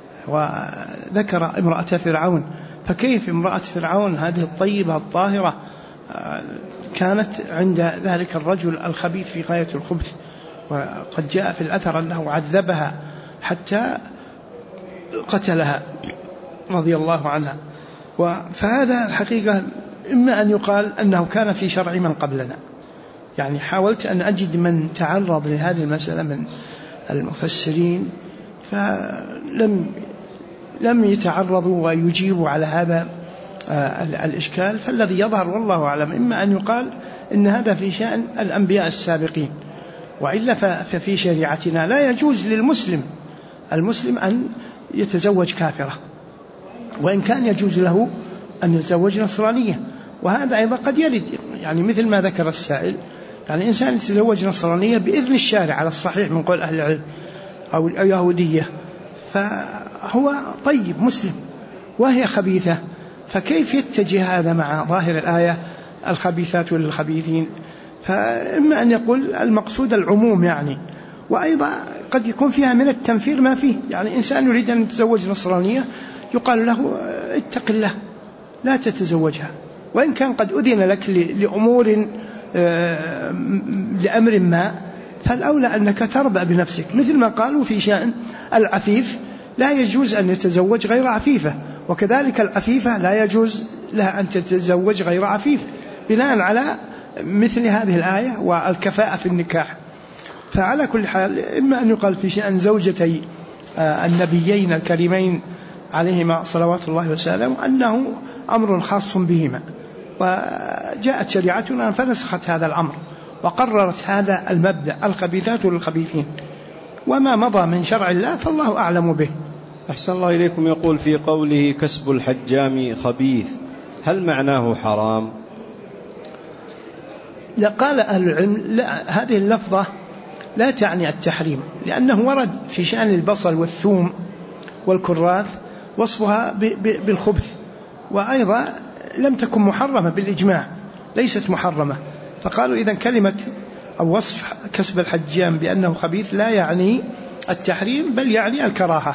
وذكر امرأة فرعون، فكيف امرأة فرعون هذه الطيبة الطاهرة كانت عند ذلك الرجل الخبيث في غاية الخبث؟ وقد جاء في الأثر أنه عذبها حتى قتلها رضي الله عنها. فهذا الحقيقة إما أن يقال أنه كان في شرع من قبلنا، يعني حاولت أن أجد من تعرض لهذه المسألة من المفسرين فلم يتعرضوا ويجيبوا على هذا الإشكال. فالذي يظهر والله أعلم إما أن يقال إن هذا في شأن الأنبياء السابقين، وإلا ففي شريعتنا لا يجوز للمسلم أن يتزوج كافرة، وإن كان يجوز له أن يتزوج نصرانية. وهذا أيضا قد يرد، يعني مثل ما ذكر السائل، يعني إنسان يتزوج نصرانية بإذن الشارع على الصحيح من قول أهل العلم أو يهودية، فهو طيب مسلم وهي خبيثة، فكيف يتجه هذا مع ظاهر الآية الخبيثات للخبيثين؟ فإما أن يقول المقصود العموم يعني، وأيضا قد يكون فيها من التنفير ما فيه، يعني إنسان يريد أن يتزوج نصرانية يقال له اتق الله لا تتزوجها، وإن كان قد أذن لك لأمور لأمر ما، فالأولى أنك تربأ بنفسك، مثل ما قالوا في شأن العفيف لا يجوز أن يتزوج غير عفيفة، وكذلك العفيفة لا يجوز لها أن تتزوج غير عفيف، بناء على مثل هذه الآية والكفاءة في النكاح. فعلى كل حال إما أن يقال في شأن زوجتي النبيين الكريمين عليهما صلوات الله وسلامه أنه أمر خاص بهما، وجاءت شريعتنا فنسخت هذا الأمر وقررت هذا المبدأ الخبيثات للخبيثين، وما مضى من شرع الله فالله أعلم به. أحسن الله إليكم. يقول في قوله كسب الحجام خبيث، هل معناه حرام؟ قال أهل العلم لا، هذه اللفظة لا تعني التحريم، لأنه ورد في شأن البصل والثوم والكراث وصفها بالخبث، وأيضا لم تكن محرمة بالإجماع، ليست محرمة، فقالوا إذن كلمة أو وصف كسب الحجام بأنه خبيث لا يعني التحريم بل يعني الكراهة.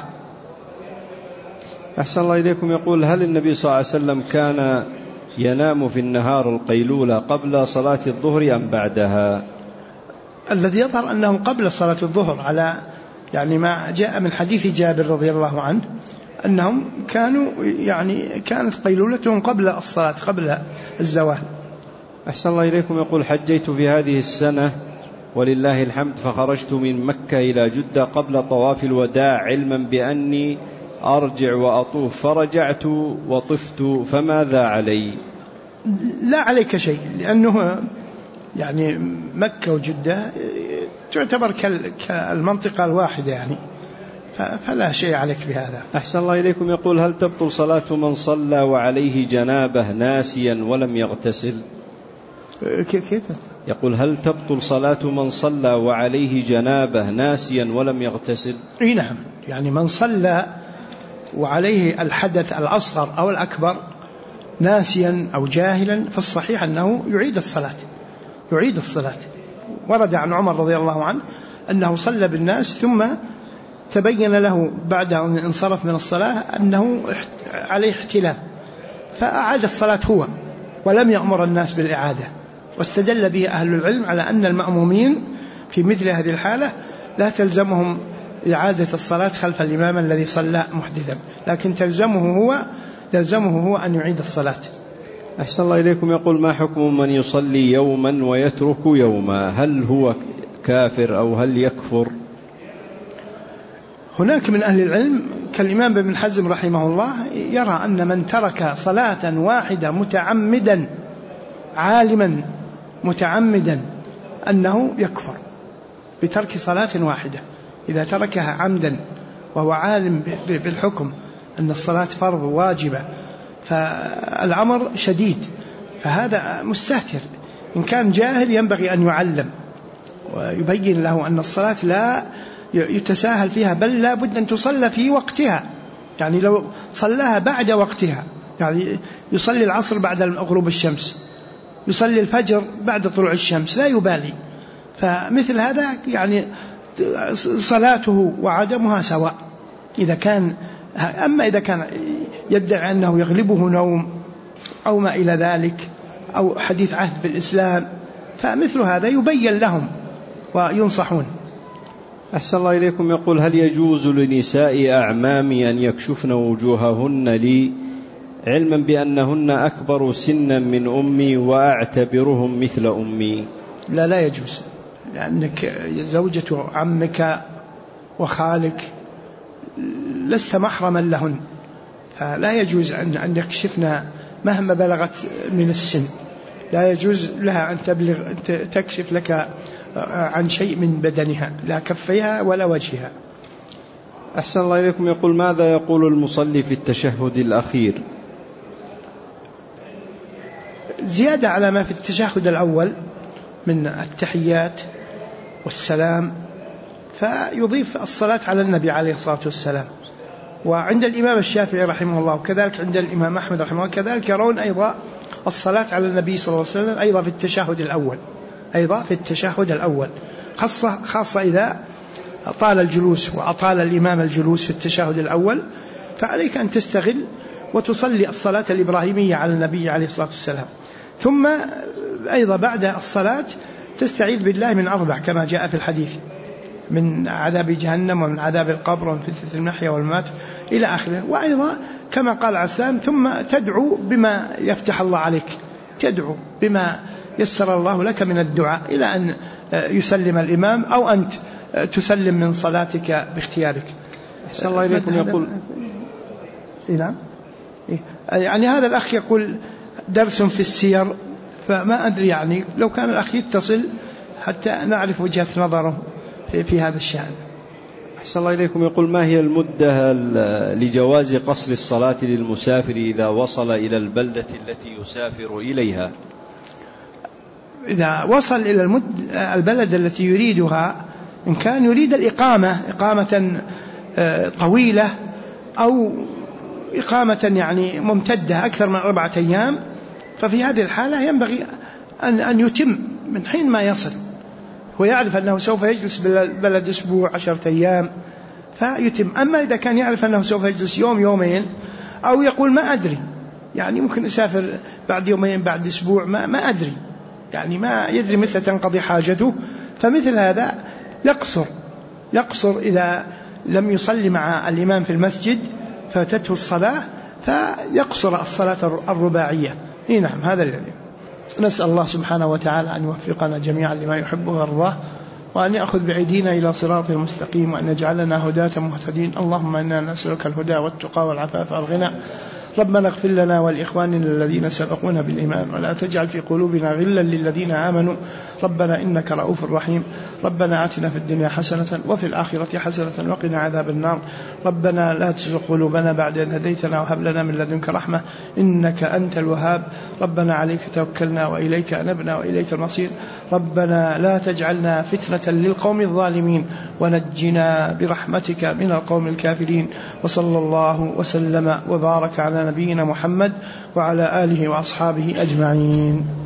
أحسن الله إليكم. يقول هل النبي صلى الله عليه وسلم كان ينام في النهار القيلولة قبل صلاة الظهر أم بعدها؟ الذي يظهر أنه قبل صلاة الظهر، على يعني ما جاء من حديث جابر رضي الله عنه أنهم كانوا يعني كانت قيلولتهم قبل الصلاة قبل الزوال. أحسن الله إليكم. يقول حجيت في هذه السنة ولله الحمد، فخرجت من مكة إلى جدة قبل طواف الوداع علما بأني أرجع وأطوف، فرجعت وطفت، فماذا علي؟ لا عليك شيء، لأنه يعني مكة وجدة تعتبر كالمنطقة الواحدة يعني، فلا شيء عليك بهذا. أحسن الله إليكم. يقول هل تبطل صلاة من صلى وعليه جنابه ناسيا ولم يغتسل؟ كيف؟ يقول هل تبطل صلاة من صلى وعليه جنابه ناسيا ولم يغتسل؟ اي نعم، يعني من صلى وعليه الحدث الأصغر أو الأكبر ناسيا أو جاهلا فالصحيح أنه يعيد الصلاة. ورد عن عمر رضي الله عنه أنه صلى بالناس ثم تبين له بعد أن انصرف من الصلاة أنه عليه احتلام، فأعاد الصلاة هو ولم يأمر الناس بالإعادة، واستدل به أهل العلم على أن المأمومين في مثل هذه الحالة لا تلزمهم إعادة الصلاة خلف الإمام الذي صلى محدثا، لكن تلزمه هو أن يعيد الصلاة. أحسن الله إليكم. يقول ما حكم من يصلي يوما ويترك يوما، هل هو كافر أو هل يكفر؟ هناك من أهل العلم كالإمام ابن حزم رحمه الله يرى أن من ترك صلاة واحدة متعمدا عالما متعمدا أنه يكفر بترك صلاة واحدة، إذا تركها عمدا وهو عالم بالحكم أن الصلاة فرض واجبة فالأمر شديد، فهذا مستهتر. إن كان جاهل ينبغي أن يعلم ويبين له أن الصلاة لا يتساهل فيها، بل لا بد أن تصلى في وقتها، يعني لو صلاها بعد وقتها، يعني يصلي العصر بعد غروب الشمس، يصلي الفجر بعد طلوع الشمس، لا يبالي، فمثل هذا يعني صلاته وعدمها سواء إذا كان. أما إذا كان يدعي أنه يغلبه نوم أو ما إلى ذلك أو حديث عهد بالإسلام، فمثل هذا يبين لهم وينصحون. أحسن الله إليكم. يقول هل يجوز لنساء أعمامي أن يكشفن وجوههن لي علما بأنهن أكبر سنا من أمي وأعتبرهم مثل أمي. لا يجوز، لأنك زوجة عمك وخالك لست محرما لهن، فلا يجوز أن يكشفن مهما بلغت من السن، لا يجوز لها أن تكشف لك عن شيء من بدنها، لا كفيها ولا وجهها. أحسن الله إليكم. يقول: ماذا يقول المصلي في التشهد الأخير؟ زيادة على ما في التشهد الأول من التحيات والسلام، فيضيف الصلاة على النبي عليه الصلاة والسلام. وعند الإمام الشافعي رحمه الله وكذلك عند الإمام أحمد رحمه الله كذلك يرون أيضا الصلاة على النبي صلى الله عليه وسلم أيضا في التشهد الأول، خاصة إذا طال الجلوس وأطال الإمام الجلوس في التشهد الأول، فعليك أن تستغل وتصلي الصلاة الإبراهيمية على النبي عليه الصلاة والسلام. ثم أيضا بعد الصلاة تستعيذ بالله من 4 كما جاء في الحديث: من عذاب جهنم ومن عذاب القبر ومن فتنة المحيا والممات إلى آخره. وأيضا كما قال عسان: ثم تدعو بما يفتح الله عليك، تدعو بما يسر الله لك من الدعاء إلى أن يسلم الإمام أو أنت تسلم من صلاتك باختيارك. أحسن الله إليكم. يقول نعم، يعني هذا الأخ يقول درس في السير، فما أدري يعني لو كان الأخ يتصل حتى نعرف وجهة نظره في هذا الشأن. أحسن الله إليكم. يقول: ما هي المدة لجواز قصر الصلاة للمسافر إذا وصل إلى البلدة التي يسافر إليها؟ إذا وصل إلى البلد التي يريدها، إن كان يريد إقامة طويلة أو إقامة يعني ممتدة أكثر من 4 أيام، ففي هذه الحالة ينبغي أن يتم من حين ما يصل، ويعرف أنه سوف يجلس بالبلد أسبوع 10 أيام فيتم. أما إذا كان يعرف أنه سوف يجلس يوم يومين، أو يقول ما أدري، يعني ممكن أسافر بعد يومين بعد أسبوع، ما أدري، يعني ما يدري متى تنقضي حاجته، فمثل هذا يقصر إذا لم يصلي مع الإمام في المسجد فاتته الصلاة، فيقصر الصلاة الرباعية. نعم، هذا الذي نسأل الله سبحانه وتعالى أن يوفقنا جميعا لما يحبه ويرضاه، وأن يأخذ بأيدينا إلى صراط المستقيم، وأن يجعلنا هداة مهتدين. اللهم إنا نسألك الهدى والتقى والعفاف والغنى. ربنا اغفر لنا ولإخواننا الذين سبقونا بالإيمان، ولا تجعل في قلوبنا غلا للذين آمنوا ربنا إنك رؤوف رحيم. ربنا آتنا في الدنيا حسنة وفي الآخرة حسنة وقنا عذاب النار. ربنا لا تزغ قلوبنا بعد إذ هديتنا وهب لنا من لدنك رحمة إنك أنت الوهاب. ربنا عليك توكلنا وإليك أنبنا وإليك المصير. ربنا لا تجعلنا فتنة للقوم الظالمين، ونجنا برحمتك من القوم الكافرين. وصلى الله وسلم وبارك على نبينا محمد وعلى آله وأصحابه أجمعين.